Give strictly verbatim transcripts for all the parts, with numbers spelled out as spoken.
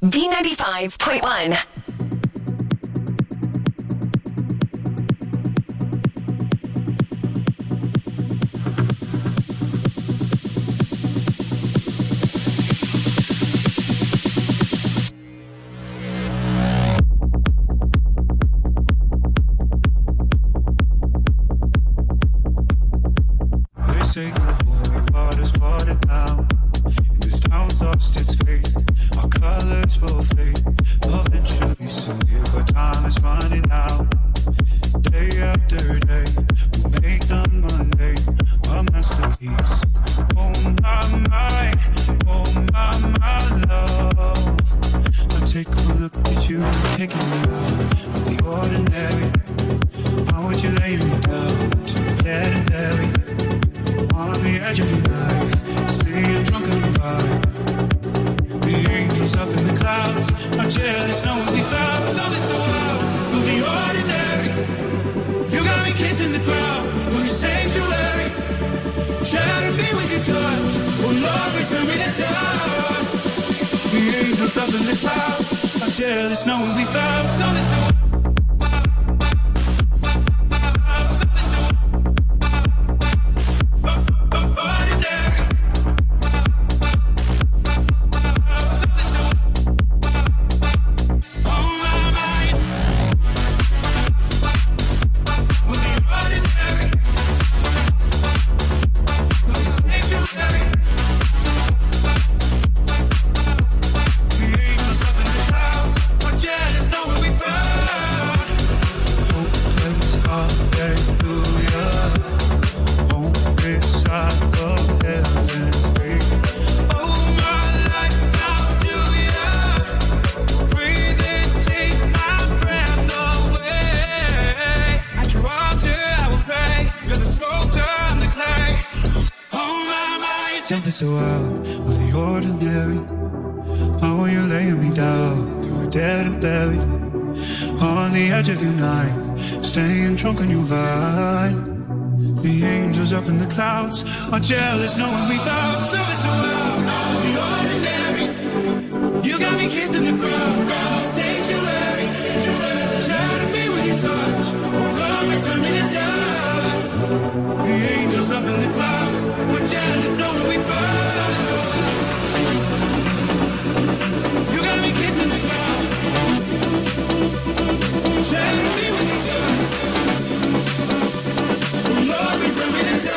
B ninety-five point one. So out of the ordinary. Oh, you laying me down, you were dead and buried on the edge of your night, staying drunk on your vine. The angels up in the clouds are jealous knowing we found something so out of the ordinary. You got me kissing the ground, sanctuary. Shadow me with your touch, oh glory, turn me to dust. The angels up in the clouds are jealous knowing we found. Shadow me with your touch. Oh Lord, return me to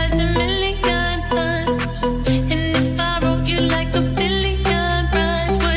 And if I wrote you like a billion rhymes, would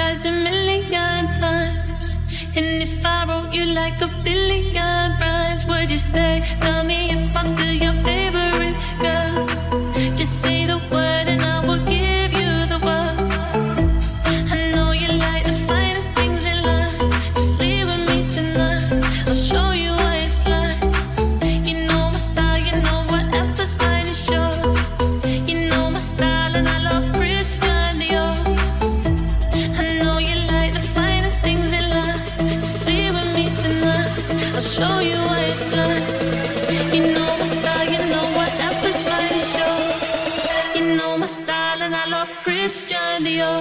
surprised a million times. And if I wrote you like a billion rhymes, would you stay? Tell me if I'm still your favorite girl. Just say the word and I will give you the world. I know you like the finer things in life. Just leave with me tonight, I'll show you what it's like. You know my style, you know whatever's fine is yours. You know my style and I love Christian Dior. I know you like the finer things in life. Just leave with me tonight, I'll show you what it's like. You know my style, you know whatever's fine is yours. You know my style and I love Christian Dior.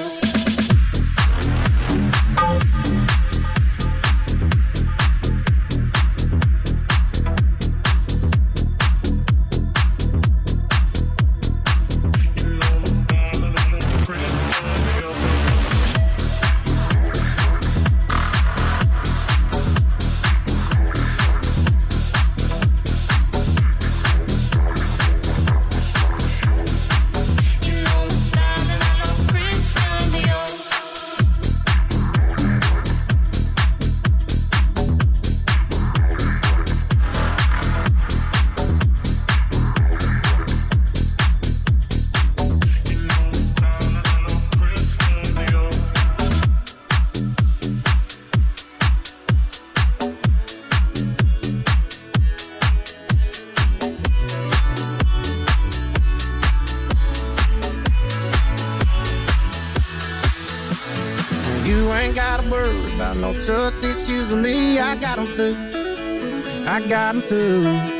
Trust issues with me, I got them too. I got them too.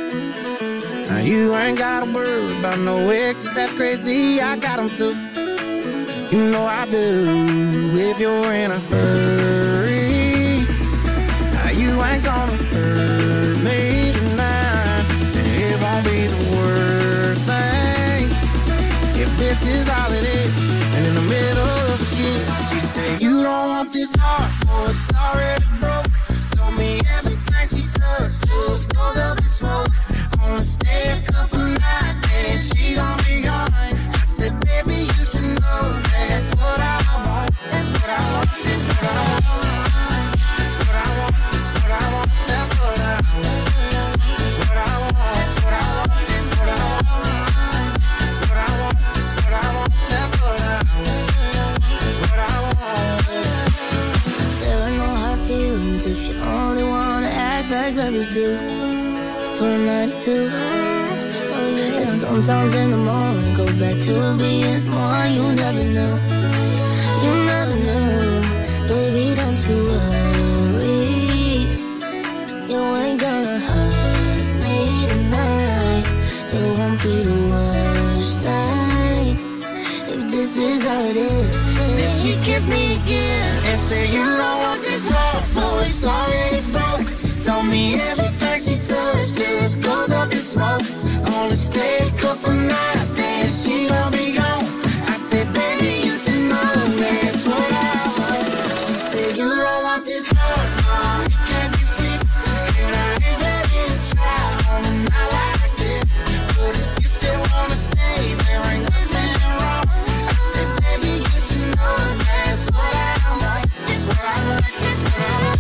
Now you ain't gotta worry about no exes, that's crazy, I got them too. You know I do, if you're in a hurry. Now you ain't gonna hurt me tonight. It won't be the worst thing if this is all it is. And in the middle of the kiss, she said you don't want this heart, oh it's already broke. Told me everything she touched just goes up in smoke. Wanna stay a couple nights, then she gon' be gone. I said baby you should know that's what I want. That's what I want, that's what I want. That's what I want, that's what I want. That's what I want. That's what I want, that's what I want. That's what I want. That's what I want, that's what I want. That's what I want. That's what I want. There are no hard feelings if you only wanna act like lovers do. For a night or two, oh yeah. And sometimes in the morning go back to being someone you never knew. You never knew, baby, don't you worry. You ain't gonna hurt me tonight. It won't be the worst thing if this is how it is. Then she kissed me again and said you don't want this heart, boy, it's already broke. Told me everything she touched just goes up in smoke. Only stay a couple nights, then she gon' be gone. I said baby you should know that's what I want. She said you don't want this heart, no, it can't be fixed. And I ain't ready to try on a night like this. But if you still wanna stay, there ain't nothing wrong. I said baby you should know that's what I want. That's what I want, that's what I want.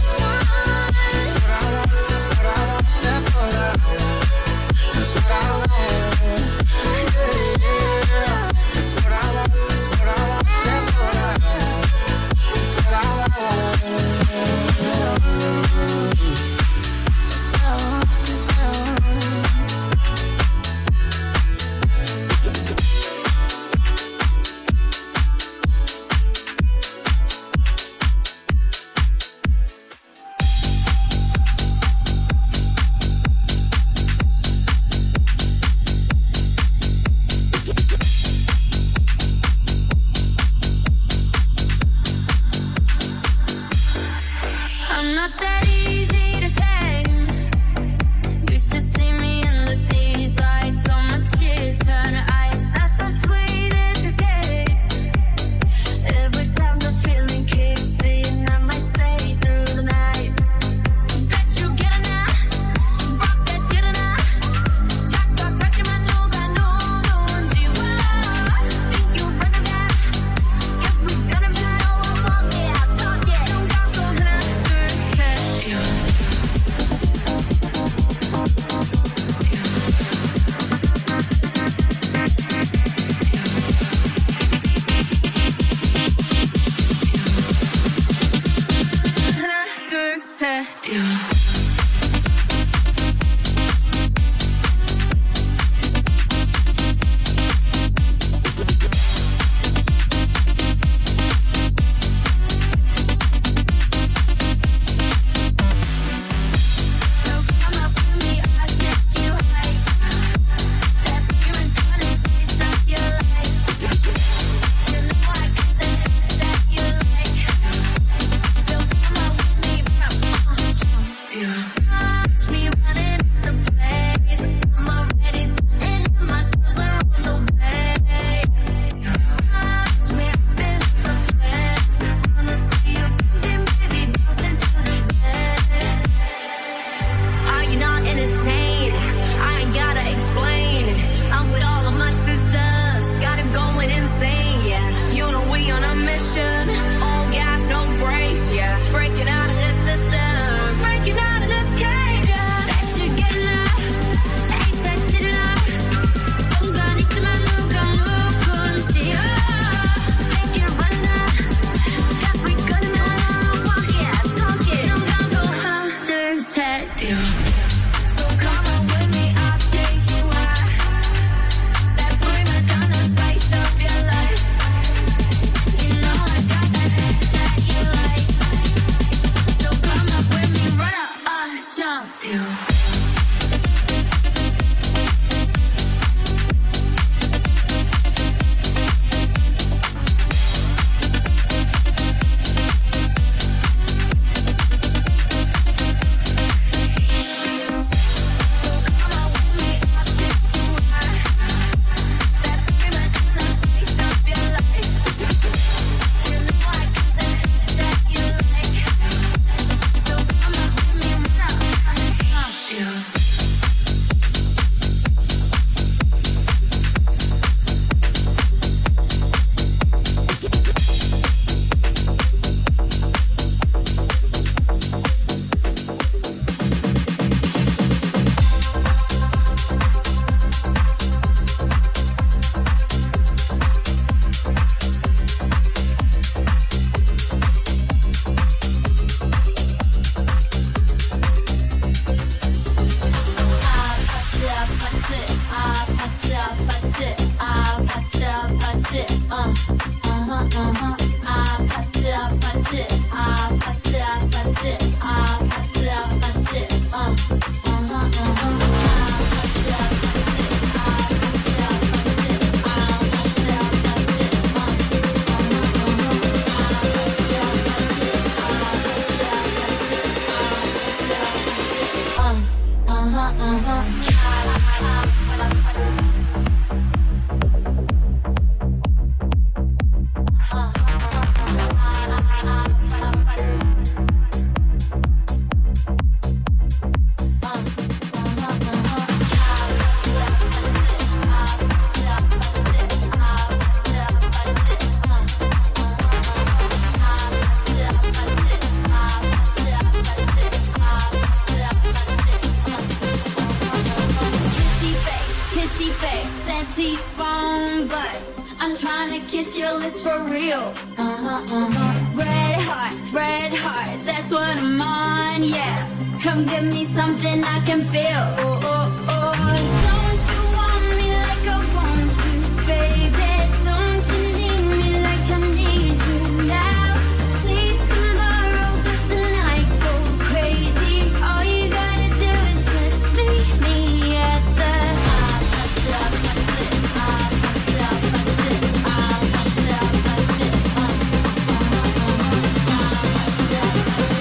Yeah. tattoo.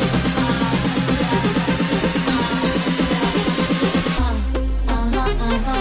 Uh-huh.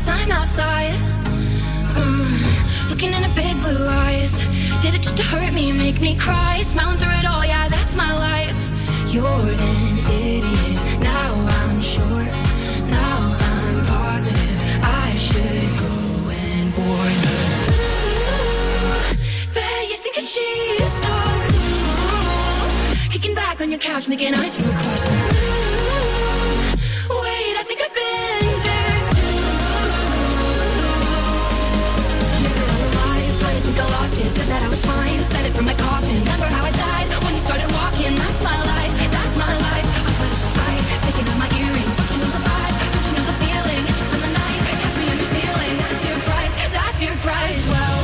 knows I'm outside. Mm, looking in her big blue eyes. Did it just to hurt me, make me cry? Smiling through it all, yeah, that's my life. You're an idiot, now I'm sure. Now I'm positive I should go and warn her. Ooh, bet you think that she's so cool. Kicking back on your couch, making eyes for a crush. Ooh, wait, I think I've been there too. Never on the line, but I think I lost it. Said that I was fine, said it from my coffin. Remember how I died when you started walking? That's my life, that's my life. I put up a fight, taking out my earrings. Don't you know the vibe? Don't you know the feeling? Just spend the night, catch me on your ceiling. That's your price, that's your price. Well,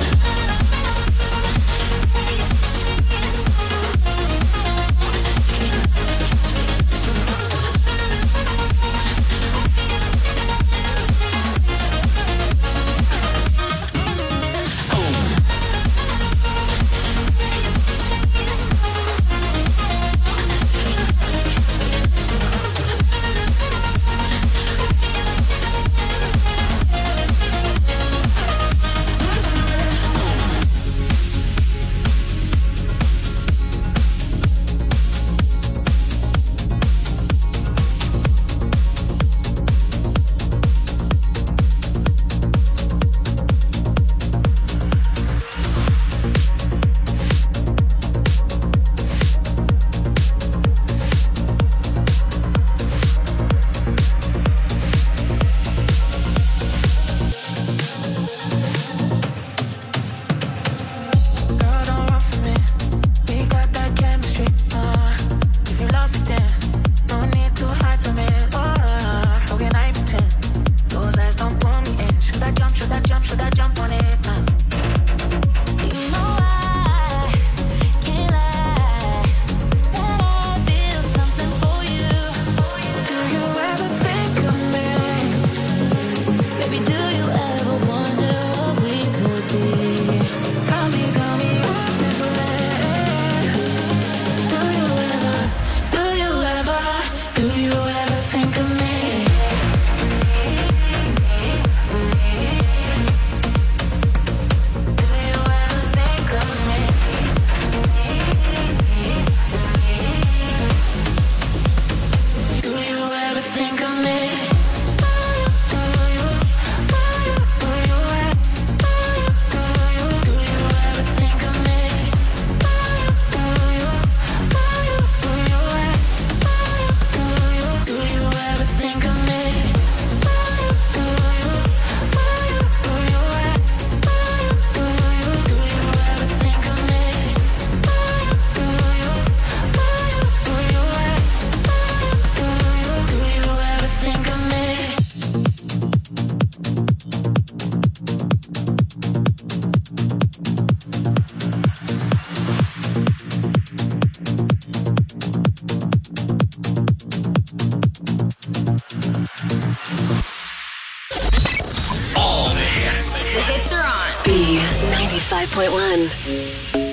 The hits are on. B ninety-five point one.